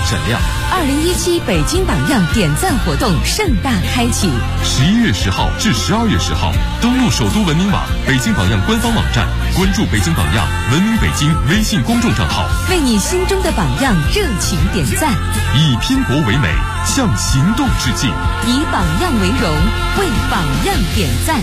闪亮。 2017北京榜样点赞活动盛大开启 ，11月10号至12月10号，登录首都文明网、北京榜样官方网站，关注北京榜样、文明北京微信公众账号， 为你心中的榜样热情点赞， 以拼搏为美，向行动致敬， 以榜样为荣，为榜样点赞。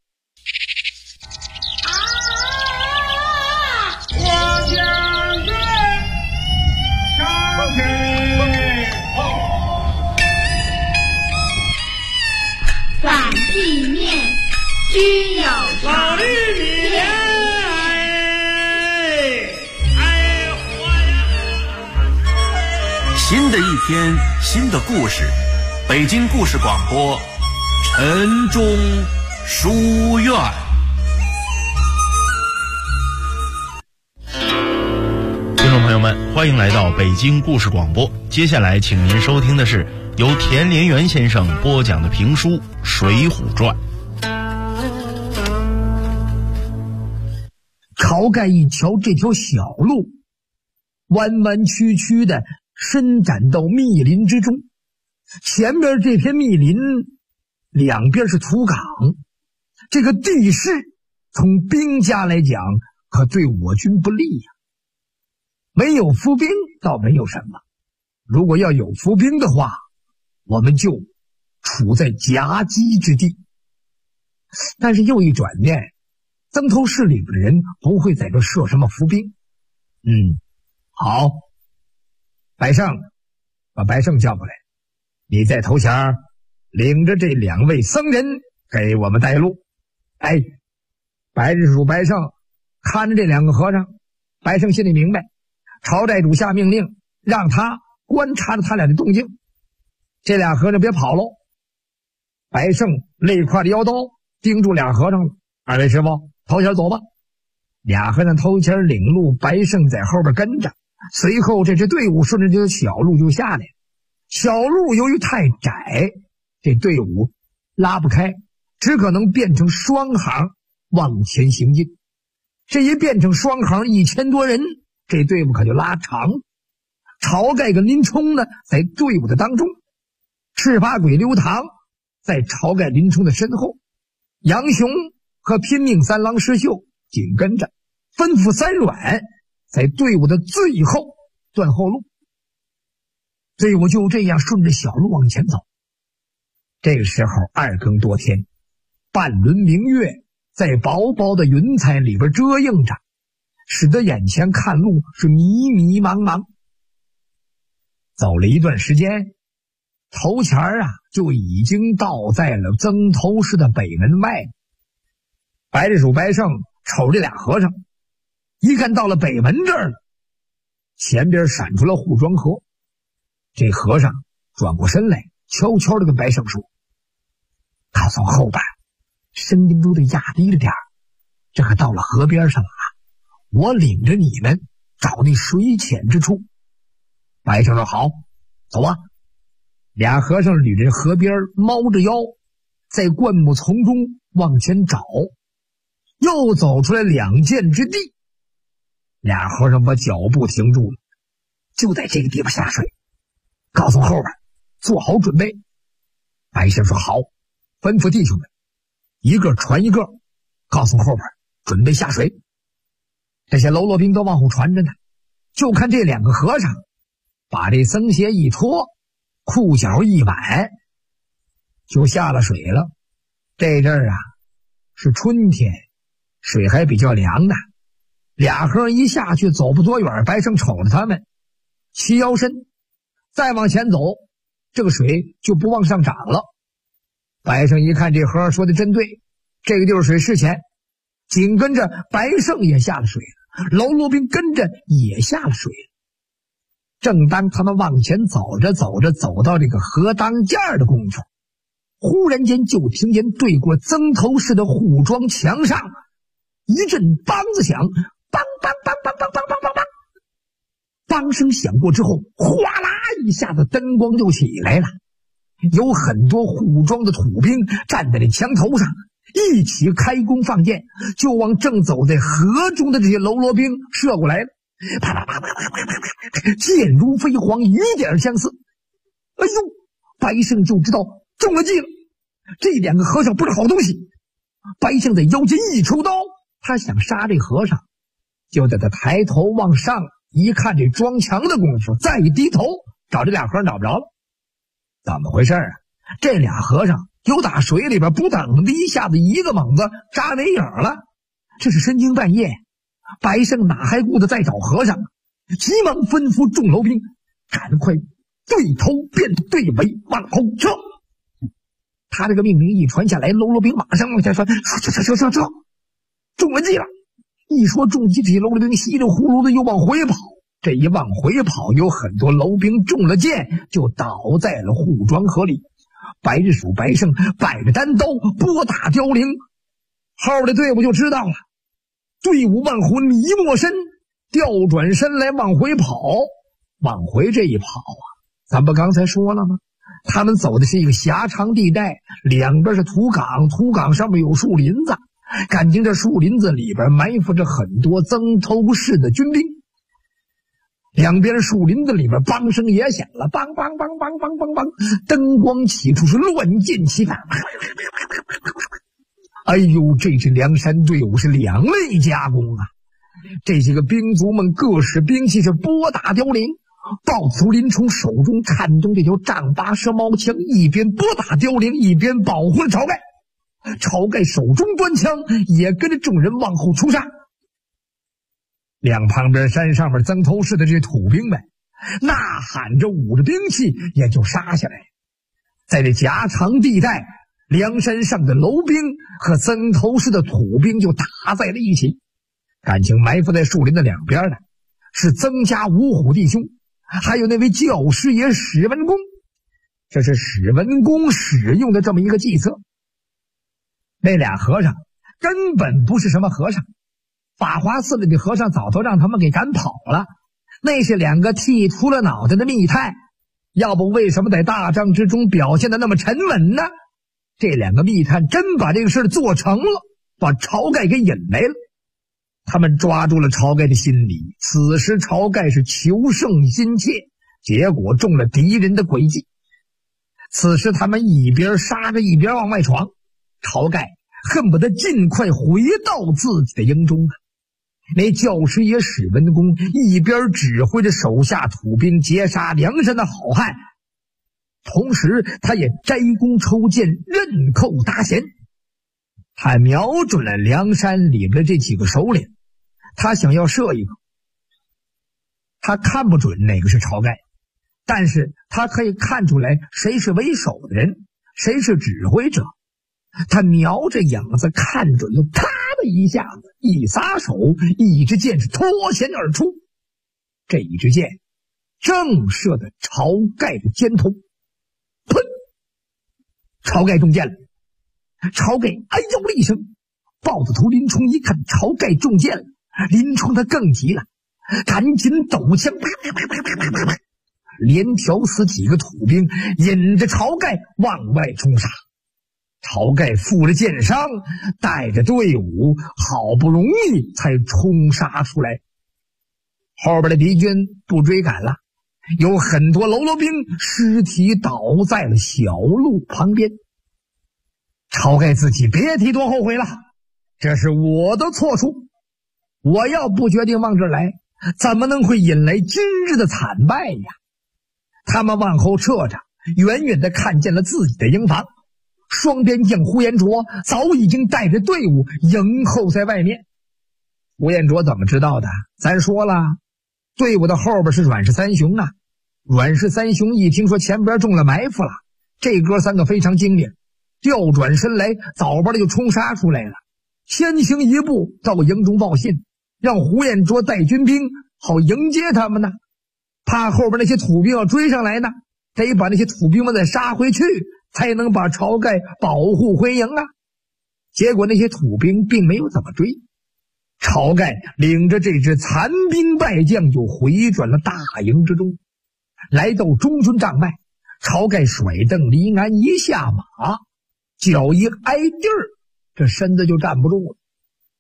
反地面均有老绿米莲， 新的一天，新的故事，北京故事广播，晨钟书院。 听众朋友们，欢迎来到北京故事广播。接下来，请您收听的是由田连元先生播讲的评书《水浒传》。 晁盖一瞧这条小路弯弯曲曲的伸展到密林之中，前边这片密林两边是土岗，这个地势从兵家来讲可对我军不利呀。没有伏兵倒没有什么，如果要有伏兵的话，我们就处在夹击之地。但是又一转念，曾头市里边的人不会在这设什么伏兵。好，白胜，把白胜叫过来，你在头前领着这2位僧人给我们带路。白日主白胜看着这2个和尚，白胜心里明白，晁寨主下命令让他观察着他俩的动静，这俩和尚别跑喽。白胜累挎着腰刀盯住俩和尚了，二位师傅头前走吧。俩和尚头前领路，白胜在后边跟着，随后这支队伍顺着这条小路就下来。小路由于太窄，这队伍拉不开，只可能变成双行往前行进。这一变成双行，1000多人，这队伍可就拉长。晁盖跟林冲呢，在队伍的当中，赤发鬼刘唐在晁盖林冲的身后，杨雄和拼命3郎石秀紧跟着，吩咐3阮在队伍的最后断后路。队伍就这样顺着小路往前走。这个时候2更多天，半轮明月在薄薄的云彩里边遮映着，使得眼前看路是迷迷茫茫。走了一段时间，头前就已经到在了曾头市的北门外。白日主白胜瞅这俩和尚，一看到了北门这儿了，前边闪出了护庄河。这和尚转过身来，悄悄地跟白胜说：“他从后边声音都得压低了点儿，这可到了河边上了，我领着你们找那水浅之处。”白胜说：“好，走吧。”俩和尚捋着河边，猫着腰，在灌木丛中往前找，又走出来2箭之地。俩和尚把脚步停住了，就在这个地方下水，告诉后边做好准备。白胜说：“好。”吩咐弟兄们一个传一个，告诉后边准备下水。这些喽啰兵都往后传着呢，就看这2个和尚把这僧鞋一脱，裤脚一挽，就下了水了。这阵儿是春天，水还比较凉的。俩和尚一下去走不多远，白胜瞅着他们齐腰身，再往前走，这个水就不往上涨了。白胜一看这和尚说的真对，这个地方水是浅，紧跟着白胜也下了水了，喽啰兵跟着也下了水了。正当他们往前走着走着，走到这个河当间的功夫，忽然间就听见对过曾头市的护庄墙上一阵梆子响，梆梆梆梆梆梆梆梆梆，梆声响过之后，哗啦一下子灯光就起来了，有很多护庄的土兵站在这墙头上，一起开弓放箭，就往正走在河中的这些喽啰兵射过来了。 啪啪啪啪啪啪啪啪，箭如飞蝗，雨点相似。哎呦，白胜就知道中了计了，这两个和尚不是好东西。白胜在腰间一抽刀，他想杀这和尚，就在他抬头往上一看，这装墙的功夫，再一低头找这俩和尚找不着了。怎么回事啊？这俩和尚有打水里边不等的一下子一个猛子扎没影了。这是深更半夜，白胜哪还顾得再找和尚，急忙吩咐众楼兵赶快对头便对尾往后撤。他这个命令一传下来，楼兵马上往下传，撤，中了计了。一说中计，这些楼兵稀里糊涂的又往回跑。这一往回跑，有很多楼兵中了箭，就倒在了护庄河里。白日鼠白胜摆着单刀拨打凋零，后的队伍就知道了。队伍往后你没身，调转身来往回跑。往回这一跑啊，咱不刚才说了吗？他们走的是一个狭长地带，两边是土岗，土岗上面有树林子，感情这树林子里边埋伏着很多曾头市的军兵。两边树林子里边梆声也响了，梆，灯光起处是乱箭齐发。哎呦，这支梁山队伍是两肋夹攻啊！这些个兵卒们各使兵器是拨打凋零。豹子头林冲手中颤动这条丈八蛇矛枪，一边拨打凋零，一边保护了晁盖。晁盖手中端枪，也跟着众人往后冲杀。两旁边山上面曾头市的这些土兵们呐喊着，舞着兵器，也就杀下来。在这狭长地带，梁山上的楼兵和曾头市的土兵就打在了一起。感情埋伏在树林的两边的是曾家五虎弟兄，还有那位教师爷史文恭。这是史文恭使用的这么一个计策。那俩和尚根本不是什么和尚，法华寺里的和尚早都让他们给赶跑了，那是两个剃秃了脑袋的密探，要不为什么在大帐之中表现得那么沉稳呢？这两个密探真把这个事做成了，把晁盖给引来了。他们抓住了晁盖的心理，此时晁盖是求胜心切，结果中了敌人的诡计。此时他们一边杀着一边往外闯，晁盖恨不得尽快回到自己的营中。那教师爷史文恭一边指挥着手下土兵截杀梁山的好汉，同时他也摘弓抽箭，刃扣搭弦。他瞄准了梁山里边这几个首领，他想要射一个。他看不准哪个是晁盖，但是他可以看出来谁是为首的人，谁是指挥者。他瞄着影子看准了，啪的一下子一撒手，一支箭是脱弦而出。这一支箭正射在晁盖的肩头，砰！晁盖中箭了。晁盖哎呦了一声，豹子头林冲一看晁盖中箭了，林冲他更急了，赶紧抖枪，连挑死几个土兵，引着晁盖往外冲杀。晁盖负了箭伤，带着队伍好不容易才冲杀出来。后边的敌军不追赶了，有很多喽啰兵尸体倒在了小路旁边。晁盖自己别提多后悔了，这是我的错处，我要不决定往这儿来，怎么能会引来今日的惨败呀？他们往后撤着，远远地看见了自己的营房，双边将呼延灼早已经带着队伍迎候在外面。呼延灼怎么知道的？咱说了，队伍的后边是阮氏三雄啊。阮氏三雄一听说前边中了埋伏了，这哥三个非常精明，调转身来，早班的就冲杀出来了，先行一步到营中报信，让呼延灼带军兵好迎接他们呢。怕后边那些土兵要追上来呢，得把那些土兵们再杀回去，才能把晁盖保护回营啊。结果那些土兵并没有怎么追，晁盖领着这支残兵败将就回转了大营之中。来到中军帐外，晁盖甩蹬离鞍一下马，脚一挨地儿，这身子就站不住了。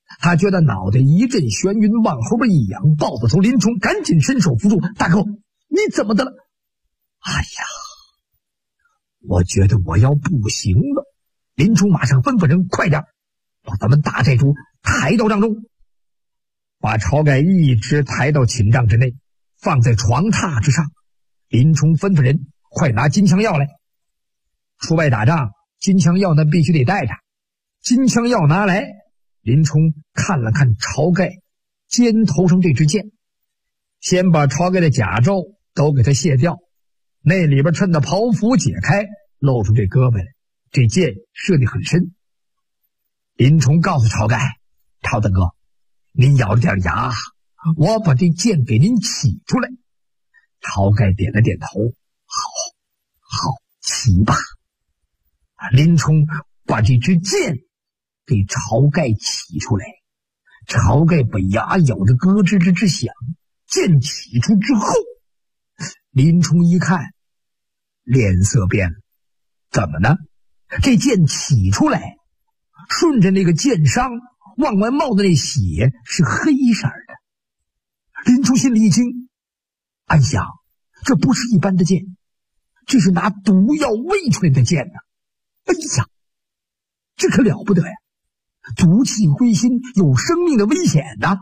他觉得脑袋一阵眩晕，往后边一仰，抱着头，林冲赶紧伸手扶住。大哥，你怎么的了？哎呀，我觉得我要不行了。林冲马上吩咐人快点把咱们大寨主抬到帐中，把晁盖一直抬到寝帐之内，放在床榻之上。林冲吩咐人快拿金枪药来。出外打仗，金枪药那必须得带着。金枪药拿来，林冲看了看晁盖肩头上这支箭，先把晁盖的甲胄都给他卸掉，那里边衬的袍服解开，露出这胳膊来。这箭射得很深。林冲告诉晁盖：晁大哥，您咬着点牙，我把这箭给您起出来。晁盖点了点头，好，起吧。林冲把这支箭给晁盖起出来，晁盖把牙咬得咯吱吱吱响。箭起出之后，林冲一看，脸色变了。怎么呢？这箭起出来，顺着那个箭伤往外冒的那血是黑色的。林冲心里一惊，暗想，这不是一般的箭，这是拿毒药喂出来的箭呢。哎呀，这可了不得呀！毒气归心，有生命的危险呐。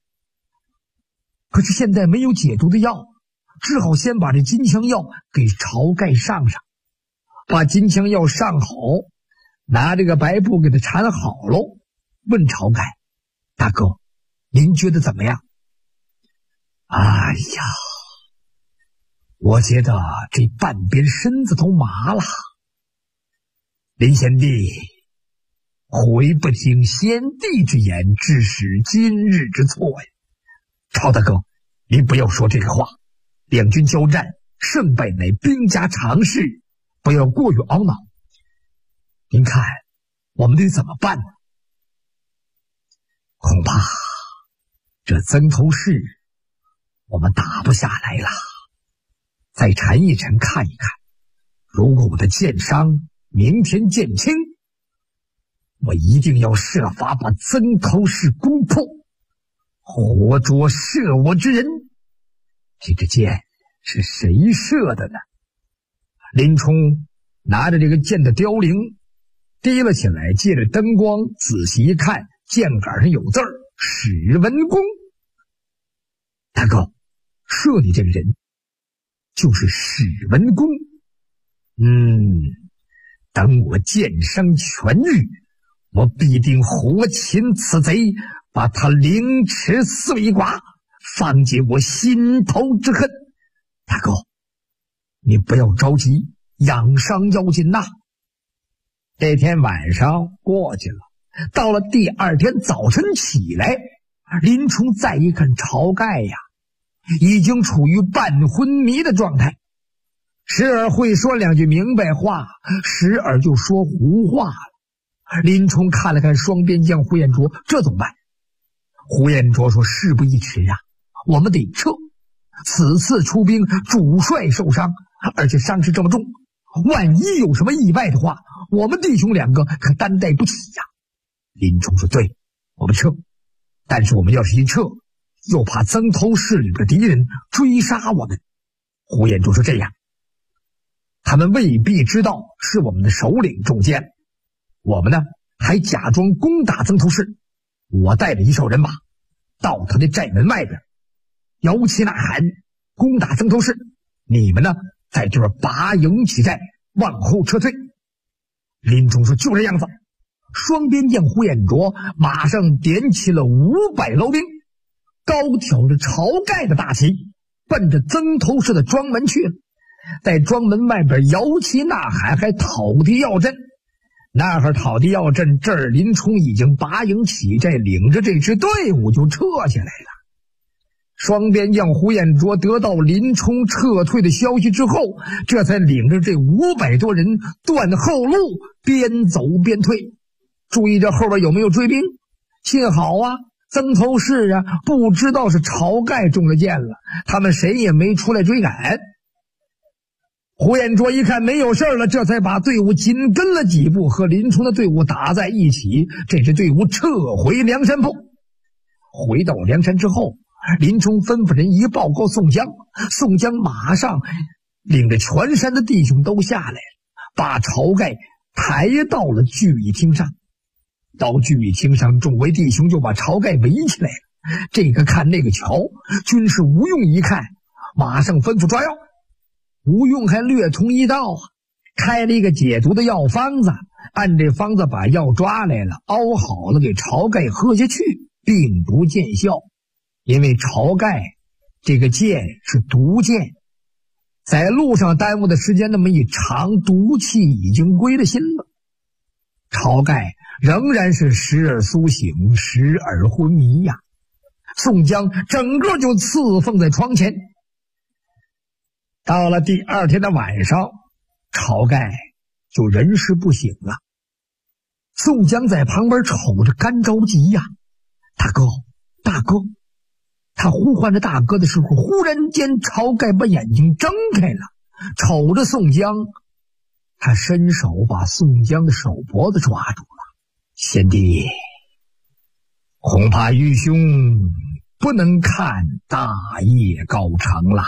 可是现在没有解毒的药，只好先把这金枪药给晁盖上上。把金枪药上好，拿这个白布给他缠好喽，问晁盖：大哥，您觉得怎么样？哎呀，我觉得这半边身子都麻了。林贤弟，悔不听先帝之言，致使今日之错呀！晁大哥，您不要说这个话，两军交战，胜败乃兵家常事，不要过于懊恼。您看我们得怎么办呢？恐怕这曾头市我们打不下来了。再缠一缠看一看，如果我的箭伤明天箭轻，我一定要设法把曾头市攻破，活捉射我之人。这个箭是谁射的呢？林冲拿着这个箭的凋零提了起来，借着灯光仔细一看，箭杆上有字儿：史文恭。大哥，射你这个人就是史文恭。等我箭伤痊愈，我必定活擒此贼，把他凌迟碎剐，放解我心头之恨。大哥，你不要着急，养伤要紧呐。这天晚上过去了，到了第二天早晨起来，林冲再一看晁盖呀，已经处于半昏迷的状态，时而会说两句明白话，时而就说胡话了。林冲看了看双边将呼延灼，这怎么办？呼延灼说：事不宜迟啊，我们得撤。此次出兵，主帅受伤，而且伤势这么重，万一有什么意外的话，我们弟兄两个可担待不起呀。林冲说：对，我们撤，但是我们要是一撤，又怕曾头市里的敌人追杀我们。呼延灼说：这样，他们未必知道是我们的首领中箭，我们呢还假装攻打曾头市。我带着一哨人马到他的寨门外边，摇旗呐喊，攻打曾头市。你们呢在这边拔营起寨，往后撤退。林冲说：就这样子。双边将呼延灼马上点起了500牢兵，高挑着晁盖的大旗，奔着曾头市的庄门去了。在庄门外边摇旗呐喊，还讨敌要阵。那会儿讨敌要阵，这儿林冲已经拔营起寨，领着这支队伍就撤下来了。双边将呼延灼得到林冲撤退的消息之后，这才领着这500多人断后路，边走边退。注意这后边有没有追兵？幸好啊，曾头市啊不知道是晁盖中了箭了，他们谁也没出来追赶。 胡彦卓一看没有事了，这才把队伍紧跟了几步，和林冲的队伍打在一起。这支队伍撤回梁山泊。回到梁山之后，林冲吩咐人一报告宋江，宋江马上领着全山的弟兄都下来了，把晁盖抬到了聚义厅上。到聚义厅上，众位弟兄就把晁盖围起来了，这个看那个瞧。军师吴用一看，马上吩咐抓药。吴用还略通一道啊，开了一个解毒的药方子，按这方子把药抓来了，熬好了给晁盖喝下去，并不见效。因为晁盖这个箭是毒箭，在路上耽误的时间那么一长，毒气已经归了心了。晁盖仍然是时而苏醒，时而昏迷呀。宋江整个就侍奉在床前。到了第二天的晚上，晁盖就人事不省了。宋江在旁边瞅着干着急呀，大哥，大哥。他呼唤着大哥的时候，忽然间晁盖把眼睛睁开了，瞅着宋江，他伸手把宋江的手脖子抓住了。贤弟，恐怕愚兄不能看大业高成啦。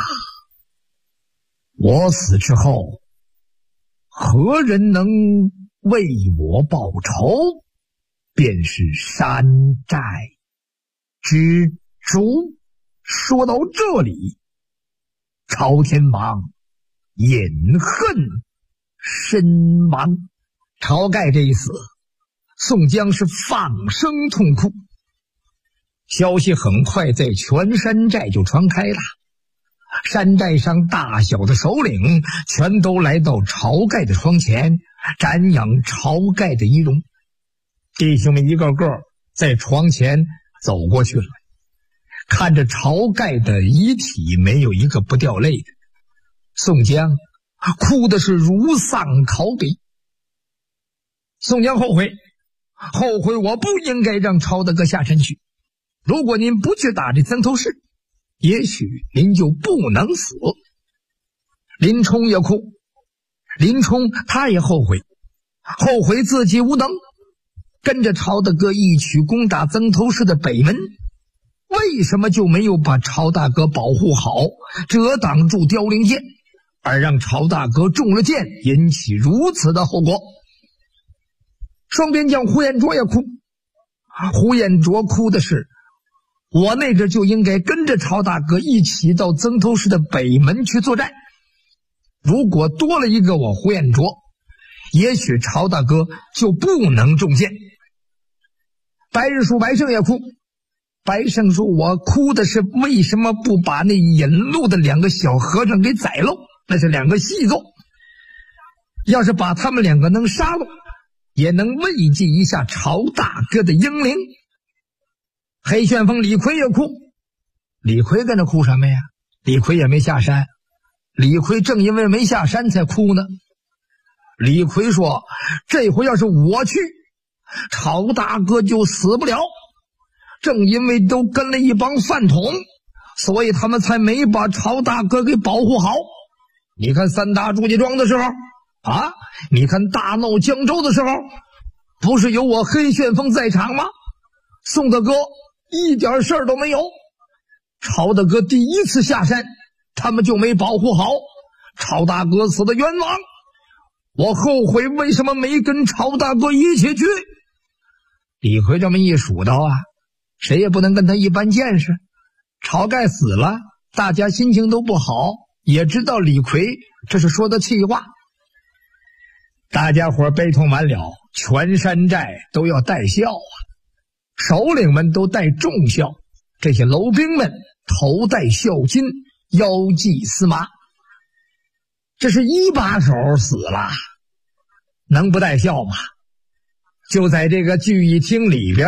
我死之后，何人能为我报仇，便是山寨之主。说到这里，朝天王饮恨身亡。晁盖这一死，宋江是放声痛哭。消息很快在全山寨就传开了，山寨上大小的首领全都来到晁盖的床前，瞻仰晁盖的遗容。弟兄们一个个在床前走过去了，看着晁盖的遗体，没有一个不掉泪的。宋江哭的是如丧考妣。宋江后悔我不应该让晁大哥下山去。如果您不去打这曾头市，也许您就不能死。林冲也哭，林冲他也后悔自己无能，跟着晁大哥一起攻打曾头市的北门。为什么就没有把晁大哥保护好，遮挡住凋零箭，而让晁大哥中了箭，引起如此的后果？双边将呼延灼也哭，呼延灼哭的是，我那阵就应该跟着晁大哥一起到曾头市的北门去作战。如果多了一个我呼延灼，也许晁大哥就不能中箭。白日树白胜也哭，白胜说，我哭的是为什么不把那引路的两个小和尚给宰喽？那是两个细作，要是把他们两个能杀了，也能慰藉一下晁大哥的英灵。黑旋风李逵也哭，李逵跟着哭什么呀？李逵也没下山，李逵正因为没下山才哭呢。李逵说，这回要是我去，晁大哥就死不了。正因为都跟了一帮饭桶，所以他们才没把晁大哥给保护好。你看三打祝家庄的时候啊，你看大闹江州的时候，不是有我黑旋风在场吗？宋大哥一点事儿都没有。晁大哥第一次下山，他们就没保护好，晁大哥死的冤枉。我后悔为什么没跟晁大哥一起去。李逵这么一数到啊，谁也不能跟他一般见识。晁盖死了，大家心情都不好，也知道李逵这是说的气话。大家伙悲痛完了，全山寨都要戴孝啊，首领们都戴重孝，这些楼兵们头戴孝巾，腰系丝麻。这是一把手死了，能不戴孝吗？就在这个聚义厅里边，